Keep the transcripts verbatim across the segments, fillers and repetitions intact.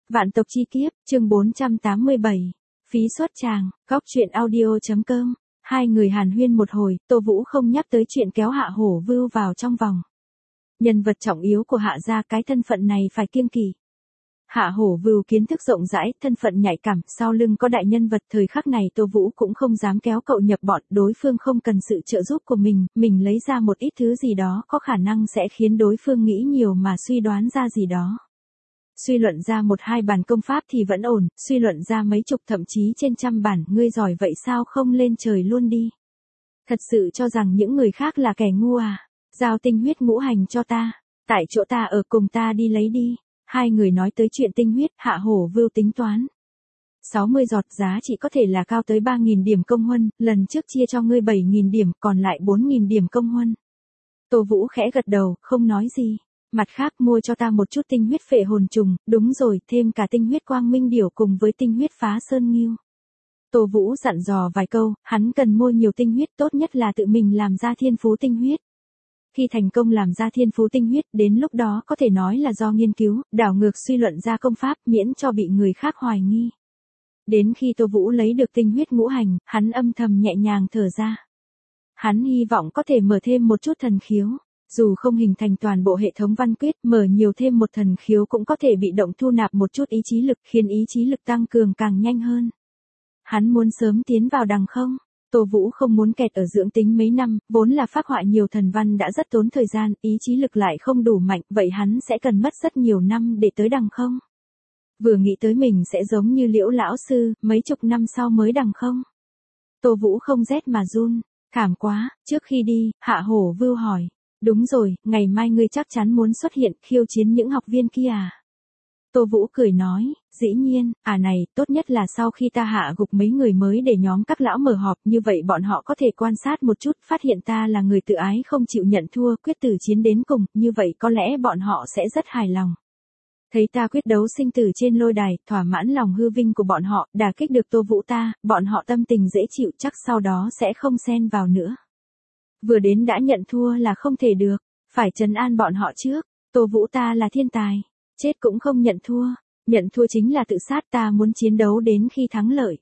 Vạn tộc chi kiếp, chương bốn trăm tám mươi bảy. Phí xuất tràng, góc truyện audio.com. Hai người hàn huyên một hồi, Tô Vũ không nhắc tới chuyện kéo Hạ Hổ Vưu vào trong vòng. Nhân vật trọng yếu của Hạ gia, cái thân phận này phải kiêng kỵ. Hạ Hổ Vưu kiến thức rộng rãi, thân phận nhạy cảm, sau lưng có đại nhân vật, thời khắc này Tô Vũ cũng không dám kéo cậu nhập bọn, đối phương không cần sự trợ giúp của mình, mình lấy ra một ít thứ gì đó có khả năng sẽ khiến đối phương nghĩ nhiều mà suy đoán ra gì đó. Suy luận ra một hai bản công pháp thì vẫn ổn, suy luận ra mấy chục thậm chí trên trăm bản, ngươi giỏi vậy sao không lên trời luôn đi. Thật sự cho rằng những người khác là kẻ ngu à, giao tinh huyết ngũ hành cho ta, tại chỗ ta ở cùng ta đi lấy đi. Hai người nói tới chuyện tinh huyết, Hạ Hổ Vưu tính toán. sáu mươi giọt giá trị có thể là cao tới ba nghìn điểm công huân, lần trước chia cho ngươi bảy nghìn điểm, còn lại bốn nghìn điểm công huân. Tô Vũ khẽ gật đầu, không nói gì. Mặt khác mua cho ta một chút tinh huyết phệ hồn trùng, đúng rồi, thêm cả tinh huyết quang minh điểu cùng với tinh huyết phá sơn nghiêu. Tô Vũ dặn dò vài câu, hắn cần mua nhiều tinh huyết, tốt nhất là tự mình làm ra thiên phú tinh huyết. Khi thành công làm ra thiên phú tinh huyết, đến lúc đó có thể nói là do nghiên cứu, đảo ngược suy luận ra công pháp, miễn cho bị người khác hoài nghi. Đến khi Tô Vũ lấy được tinh huyết ngũ hành, hắn âm thầm nhẹ nhàng thở ra. Hắn hy vọng có thể mở thêm một chút thần khiếu. Dù không hình thành toàn bộ hệ thống văn quyết, mở nhiều thêm một thần khiếu cũng có thể bị động thu nạp một chút ý chí lực, khiến ý chí lực tăng cường càng nhanh hơn. Hắn muốn sớm tiến vào đằng không? Tô Vũ không muốn kẹt ở dưỡng tính mấy năm, vốn là phác họa nhiều thần văn đã rất tốn thời gian, ý chí lực lại không đủ mạnh, vậy hắn sẽ cần mất rất nhiều năm để tới đằng không. Vừa nghĩ tới mình sẽ giống như Liễu lão sư, mấy chục năm sau mới đằng không. Tô Vũ không rét mà run, thảm quá. Trước khi đi, Hạ Hổ Vưu hỏi. Đúng rồi, ngày mai ngươi chắc chắn muốn xuất hiện khiêu chiến những học viên kia à? Tô Vũ cười nói, dĩ nhiên, à này, tốt nhất là sau khi ta hạ gục mấy người mới để nhóm các lão mở họp, như vậy bọn họ có thể quan sát một chút, phát hiện ta là người tự ái không chịu nhận thua, quyết tử chiến đến cùng, như vậy có lẽ bọn họ sẽ rất hài lòng. Thấy ta quyết đấu sinh tử trên lôi đài, thỏa mãn lòng hư vinh của bọn họ, đả kích được Tô Vũ ta, bọn họ tâm tình dễ chịu, chắc sau đó sẽ không xen vào nữa. Vừa đến đã nhận thua là không thể được, phải trấn an bọn họ trước. Tô Vũ ta là thiên tài, chết cũng không nhận thua, nhận thua chính là tự sát, ta muốn chiến đấu đến khi thắng lợi.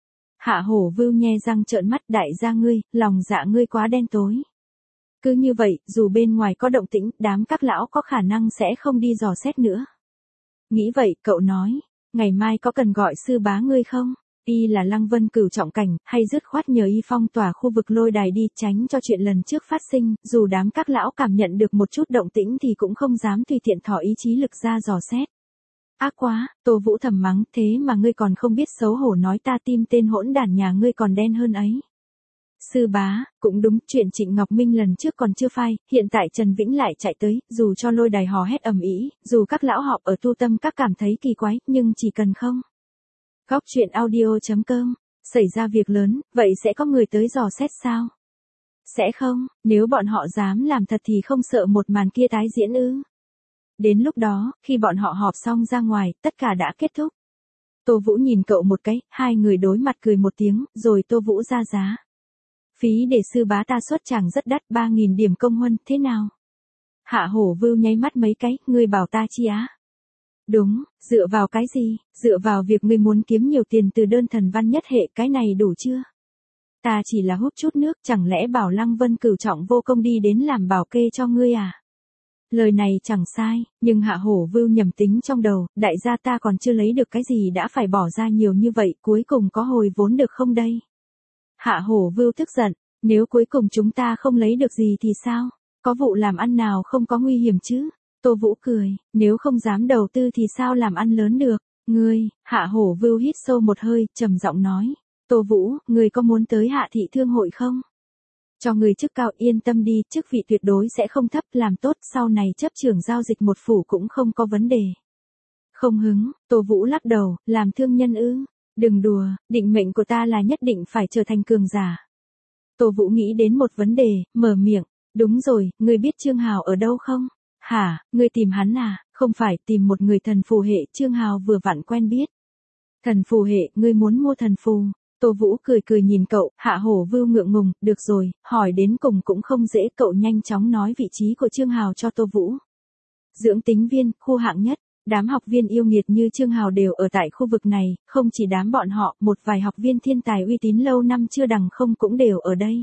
Hạ Hổ Vưu nhe răng trợn mắt, đại gia ngươi, lòng dạ ngươi quá đen tối. Cứ như vậy, dù bên ngoài có động tĩnh, đám các lão có khả năng sẽ không đi dò xét nữa. Nghĩ vậy, cậu nói, ngày mai có cần gọi sư bá ngươi không? Y là Lăng Vân cửu trọng cảnh, hay dứt khoát nhờ y phong tỏa khu vực lôi đài đi, tránh cho chuyện lần trước phát sinh, dù đám các lão cảm nhận được một chút động tĩnh thì cũng không dám tùy tiện thỏ ý chí lực ra dò xét. Ác quá, Tô Vũ thầm mắng, thế mà ngươi còn không biết xấu hổ nói ta tim tên hỗn đản nhà ngươi còn đen hơn ấy. Sư bá, cũng đúng, chuyện Trịnh Ngọc Minh lần trước còn chưa phai, hiện tại Trần Vĩnh lại chạy tới, dù cho lôi đài hò hét ầm ĩ, dù các lão họp ở tu tâm các cảm thấy kỳ quái, nhưng chỉ cần không. Góc truyện audio.com, xảy ra việc lớn, vậy sẽ có người tới dò xét sao? Sẽ không, nếu bọn họ dám làm thật thì không sợ một màn kia tái diễn ư? Đến lúc đó, khi bọn họ họp xong ra ngoài, tất cả đã kết thúc. Tô Vũ nhìn cậu một cái, hai người đối mặt cười một tiếng, rồi Tô Vũ ra giá. Phí để sư bá ta xuất tràng rất đắt, ba nghìn điểm công huân, thế nào? Hạ Hổ Vưu nháy mắt mấy cái, ngươi bảo ta chi á? Đúng, dựa vào cái gì? Dựa vào việc ngươi muốn kiếm nhiều tiền từ đơn thần văn nhất hệ, cái này đủ chưa? Ta chỉ là hút chút nước, chẳng lẽ bảo Lăng Vân cửu trọng vô công đi đến làm bảo kê cho ngươi à? Lời này chẳng sai, nhưng Hạ Hổ Vưu nhầm tính trong đầu, đại gia ta còn chưa lấy được cái gì đã phải bỏ ra nhiều như vậy, cuối cùng có hồi vốn được không đây? Hạ Hổ Vưu tức giận, nếu cuối cùng chúng ta không lấy được gì thì sao? Có vụ làm ăn nào không có nguy hiểm chứ? Tô Vũ cười, nếu không dám đầu tư thì sao làm ăn lớn được? Ngươi, Hạ Hổ Vưu hít sâu một hơi, trầm giọng nói, Tô Vũ, ngươi có muốn tới Hạ thị thương hội không? Cho người chức cao, yên tâm đi, chức vị tuyệt đối sẽ không thấp, làm tốt, sau này chấp trưởng giao dịch một phủ cũng không có vấn đề. Không hứng, Tô Vũ lắc đầu, làm thương nhân ư? Đừng đùa, định mệnh của ta là nhất định phải trở thành cường giả. Tô Vũ nghĩ đến một vấn đề, mở miệng, đúng rồi, ngươi biết Trương Hào ở đâu không? Hả, ngươi tìm hắn à? Không phải, tìm một người thần phù hệ, Trương Hào vừa vặn quen biết. Thần phù hệ, ngươi muốn mua thần phù? Tô Vũ cười cười nhìn cậu, Hạ Hổ Vưu ngượng ngùng, được rồi, hỏi đến cùng cũng không dễ, cậu nhanh chóng nói vị trí của Trương Hào cho Tô Vũ. Dưỡng tính viên, khu hạng nhất, Đám học viên yêu nghiệt như Trương Hào đều ở tại khu vực này, không chỉ đám bọn họ, một vài học viên thiên tài uy tín lâu năm chưa đằng không cũng đều ở đây.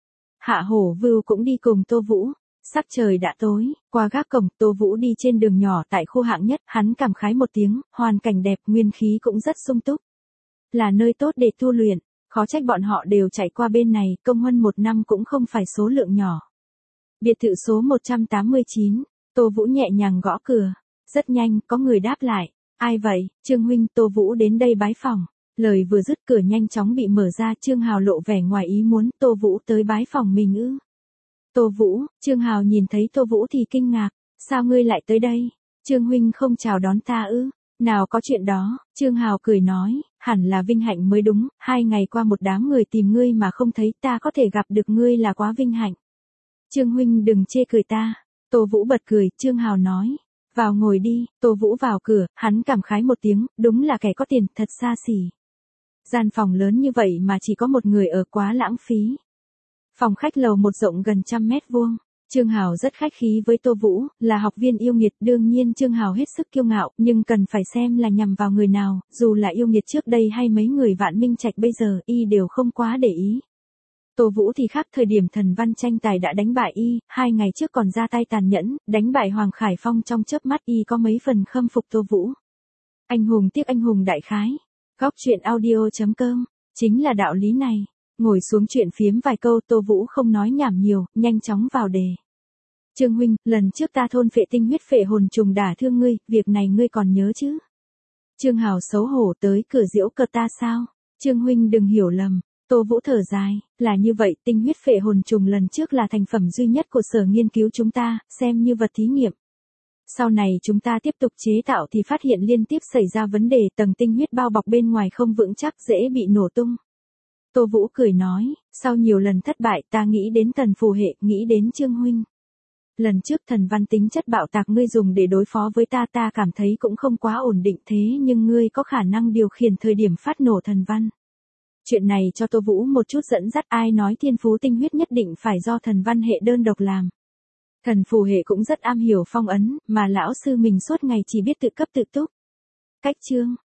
Hạ Hổ Vưu cũng đi cùng Tô Vũ. Sắc trời đã tối, qua gác cổng, Tô Vũ đi trên đường nhỏ tại khu hạng nhất, hắn cảm khái một tiếng, hoàn cảnh đẹp, nguyên khí cũng rất sung túc. Là nơi tốt để tu luyện, khó trách bọn họ đều chạy qua bên này, công huân một năm cũng không phải số lượng nhỏ. Biệt thự số một trăm tám mươi chín, Tô Vũ nhẹ nhàng gõ cửa. Rất nhanh, có người đáp lại. Ai vậy, Trương huynh, Tô Vũ đến đây bái phòng. Lời vừa dứt cửa nhanh chóng bị mở ra, Trương Hào lộ vẻ ngoài ý muốn, Tô Vũ tới bái phòng mình ư. Tô Vũ, Trương Hào nhìn thấy Tô Vũ thì kinh ngạc. Sao ngươi lại tới đây? Trương huynh không chào đón ta ư? Nào có chuyện đó, Trương Hào cười nói, hẳn là vinh hạnh mới đúng, hai ngày qua một đám người tìm ngươi mà không thấy, ta có thể gặp được ngươi là quá vinh hạnh. Trương huynh đừng chê cười ta. Tô Vũ bật cười, Trương Hào nói. Vào ngồi đi, Tô Vũ vào cửa, hắn cảm khái một tiếng, đúng là kẻ có tiền, thật xa xỉ. Gian phòng lớn như vậy mà chỉ có một người ở, quá lãng phí. Phòng khách lầu một rộng gần trăm mét vuông. Trương Hào rất khách khí với Tô Vũ, là học viên yêu nghiệt, đương nhiên Trương Hào hết sức kiêu ngạo, nhưng cần phải xem là nhằm vào người nào, dù là yêu nghiệt trước đây hay mấy người Vạn Minh Trạch bây giờ, y đều không quá để ý. Tô Vũ thì khác, thời điểm thần văn tranh tài đã đánh bại y, hai ngày trước còn ra tay tàn nhẫn, đánh bại Hoàng Khải Phong trong chớp mắt, y có mấy phần khâm phục Tô Vũ. Anh hùng tiếc anh hùng đại khái. Góc truyện audio chấm com, chính là đạo lý này. Ngồi xuống chuyện phiếm vài câu, Tô Vũ không nói nhảm nhiều, nhanh chóng vào đề. Trương huynh, lần trước ta thôn phệ tinh huyết phệ hồn trùng đả thương ngươi, việc này ngươi còn nhớ chứ? Trương Hào xấu hổ tới cửa giễu cợt ta sao? Trương huynh đừng hiểu lầm. Tô Vũ thở dài, là như vậy, tinh huyết phệ hồn trùng lần trước là thành phẩm duy nhất của sở nghiên cứu chúng ta, xem như vật thí nghiệm. Sau này chúng ta tiếp tục chế tạo thì phát hiện liên tiếp xảy ra vấn đề, tầng tinh huyết bao bọc bên ngoài không vững chắc, dễ bị nổ tung. Tô Vũ cười nói, sau nhiều lần thất bại ta nghĩ đến Tần Phù Hệ, nghĩ đến Trương huynh. Lần trước thần văn tính chất bạo tạc ngươi dùng để đối phó với ta, ta cảm thấy cũng không quá ổn định, thế nhưng ngươi có khả năng điều khiển thời điểm phát nổ thần văn. Chuyện này cho Tô Vũ một chút dẫn dắt, ai nói thiên phú tinh huyết nhất định phải do thần văn hệ đơn độc làm. Thần phù hệ cũng rất am hiểu phong ấn, mà lão sư mình suốt ngày chỉ biết tự cấp tự túc. Cách chương,